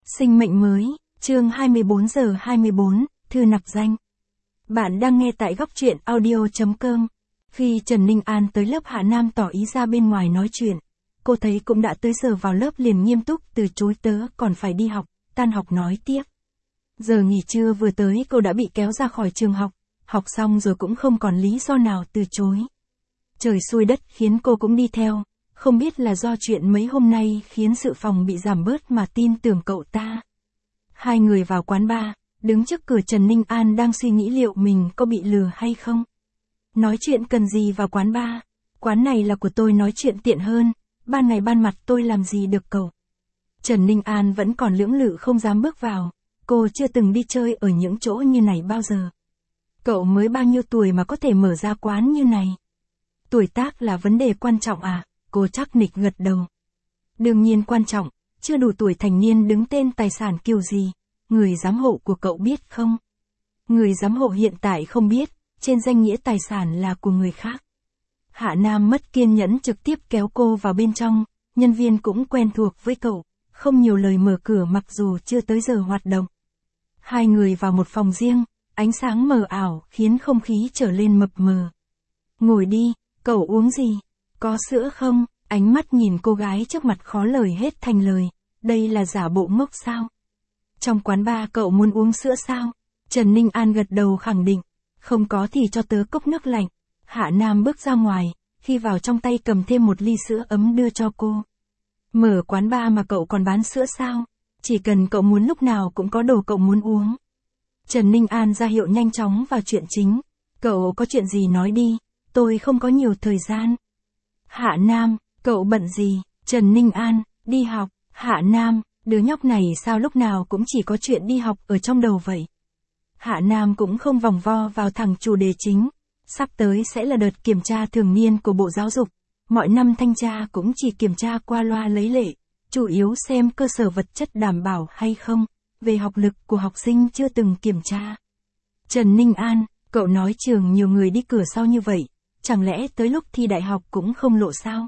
Sinh mệnh mới, chương 24 giờ 24, thư nặc danh. Bạn đang nghe tại góc truyện audio.com. Khi Trần Ninh An tới lớp, Hạ Nam tỏ ý ra bên ngoài nói chuyện. Cô thấy cũng đã tới giờ vào lớp liền nghiêm túc từ chối, tớ còn phải đi học, tan học nói tiếp. Giờ nghỉ trưa vừa tới cô đã bị kéo ra khỏi trường học, học xong rồi cũng không còn lý do nào từ chối. Trời xui đất khiến cô cũng đi theo, không biết là do chuyện mấy hôm nay khiến sự phòng bị giảm bớt mà tin tưởng cậu ta. Hai người vào quán bar, đứng trước cửa Trần Ninh An đang suy nghĩ liệu mình có bị lừa hay không. Nói chuyện cần gì vào quán bar, quán này là của tôi, nói chuyện tiện hơn, ban ngày ban mặt tôi làm gì được cậu. Trần Ninh An vẫn còn lưỡng lự không dám bước vào, cô chưa từng đi chơi ở những chỗ như này bao giờ. Cậu mới bao nhiêu tuổi mà có thể mở ra quán như này? Tuổi tác là vấn đề quan trọng à? Cô chắc nịch gật đầu. Đương nhiên quan trọng, chưa đủ tuổi thành niên đứng tên tài sản kiểu gì, người giám hộ của cậu biết không? Người giám hộ hiện tại không biết, trên danh nghĩa tài sản là của người khác. Hạ Nam mất kiên nhẫn trực tiếp kéo cô vào bên trong, nhân viên cũng quen thuộc với cậu, không nhiều lời mở cửa mặc dù chưa tới giờ hoạt động. Hai người vào một phòng riêng, ánh sáng mờ ảo khiến không khí trở lên mập mờ. Ngồi đi, cậu uống gì? Có sữa không? Ánh mắt nhìn cô gái trước mặt khó lời hết thành lời, đây là giả bộ ngốc sao? Trong quán bar cậu muốn uống sữa sao? Trần Ninh An gật đầu khẳng định, không có thì cho tớ cốc nước lạnh. Hạ Nam bước ra ngoài, khi vào trong tay cầm thêm một ly sữa ấm đưa cho cô. Mở quán bar mà cậu còn bán sữa sao? Chỉ cần cậu muốn lúc nào cũng có đồ cậu muốn uống. Trần Ninh An ra hiệu nhanh chóng vào chuyện chính, cậu có chuyện gì nói đi, tôi không có nhiều thời gian. Hạ Nam, cậu bận gì? Trần Ninh An, đi học. Hạ Nam, đứa nhóc này sao lúc nào cũng chỉ có chuyện đi học ở trong đầu vậy? Hạ Nam cũng không vòng vo vào thẳng chủ đề chính. Sắp tới sẽ là đợt kiểm tra thường niên của Bộ Giáo dục. Mọi năm thanh tra cũng chỉ kiểm tra qua loa lấy lệ, chủ yếu xem cơ sở vật chất đảm bảo hay không, về học lực của học sinh chưa từng kiểm tra. Trần Ninh An, cậu nói trường nhiều người đi cửa sau như vậy, chẳng lẽ tới lúc thi đại học cũng không lộ sao?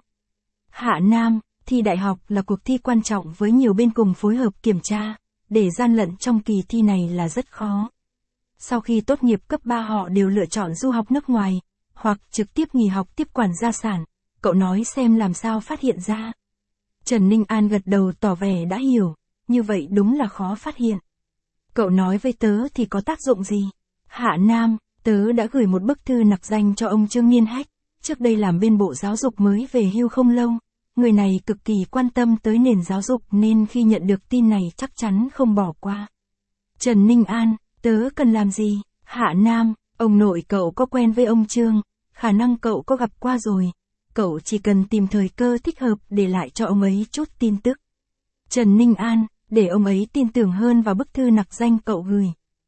Hạ Nam, thi đại học là cuộc thi quan trọng với nhiều bên cùng phối hợp kiểm tra, để gian lận trong kỳ thi này là rất khó. Sau khi tốt nghiệp cấp 3 họ đều lựa chọn du học nước ngoài, hoặc trực tiếp nghỉ học tiếp quản gia sản, cậu nói xem làm sao phát hiện ra. Trần Ninh An gật đầu tỏ vẻ đã hiểu, như vậy đúng là khó phát hiện. Cậu nói với tớ thì có tác dụng gì? Hạ Nam, tớ đã gửi một bức thư nặc danh cho ông Trương Niên Hách, trước đây làm bên Bộ Giáo dục mới về hưu không lâu. Người này cực kỳ quan tâm tới nền giáo dục nên khi nhận được tin này chắc chắn không bỏ qua. Trần Ninh An, tớ cần làm gì? Hạ Nam, ông nội cậu có quen với ông Trương, khả năng cậu có gặp qua rồi. Cậu chỉ cần tìm thời cơ thích hợp để lại cho ông ấy chút tin tức. Trần Ninh An, để ông ấy tin tưởng hơn vào bức thư nặc danh cậu gửi.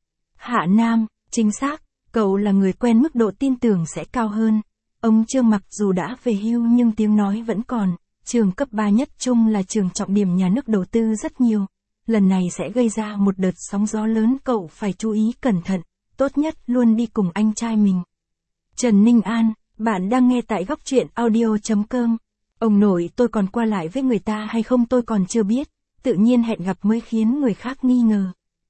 Hạ Nam, chính xác, cậu là người quen mức độ tin tưởng sẽ cao hơn. Ông Trương mặc dù đã về hưu nhưng tiếng nói vẫn còn. Trường cấp 3 nhất trung là trường trọng điểm nhà nước đầu tư rất nhiều. Lần này sẽ gây ra một đợt sóng gió lớn, cậu phải chú ý cẩn thận, tốt nhất luôn đi cùng anh trai mình. Trần Ninh An, bạn đang nghe tại góc truyện audio.com. Ông nội tôi còn qua lại với người ta hay không tôi còn chưa biết, tự nhiên hẹn gặp mới khiến người khác nghi ngờ.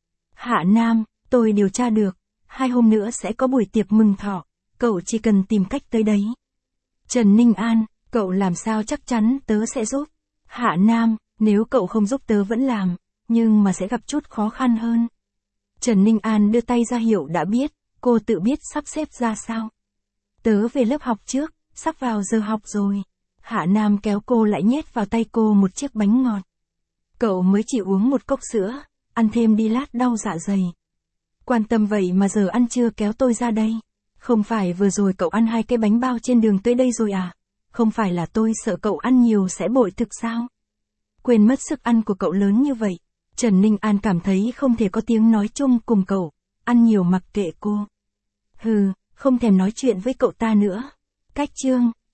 Hạ Nam, tôi điều tra được, 2 hôm nữa sẽ có buổi tiệc mừng thọ, cậu chỉ cần tìm cách tới đấy. Trần Ninh An, cậu làm sao chắc chắn tớ sẽ giúp? Hạ Nam, nếu cậu không giúp tớ vẫn làm, nhưng mà sẽ gặp chút khó khăn hơn. Trần Ninh An đưa tay ra hiệu đã biết, cô tự biết sắp xếp ra sao. Tớ về lớp học trước, sắp vào giờ học rồi. Hạ Nam kéo cô lại nhét vào tay cô một chiếc bánh ngọt. Cậu mới chỉ uống một cốc sữa, ăn thêm đi lát đau dạ dày. Quan tâm vậy mà giờ ăn trưa kéo tôi ra đây. Không phải vừa rồi cậu ăn 2 cái bánh bao trên đường tới đây rồi à? Không phải là tôi sợ cậu ăn nhiều sẽ bội thực sao? Quên mất sức ăn của cậu lớn như vậy. Trần Ninh An cảm thấy không thể có tiếng nói chung cùng cậu, ăn nhiều mặc kệ cô. Hừ, không thèm nói chuyện với cậu ta nữa. Cách chương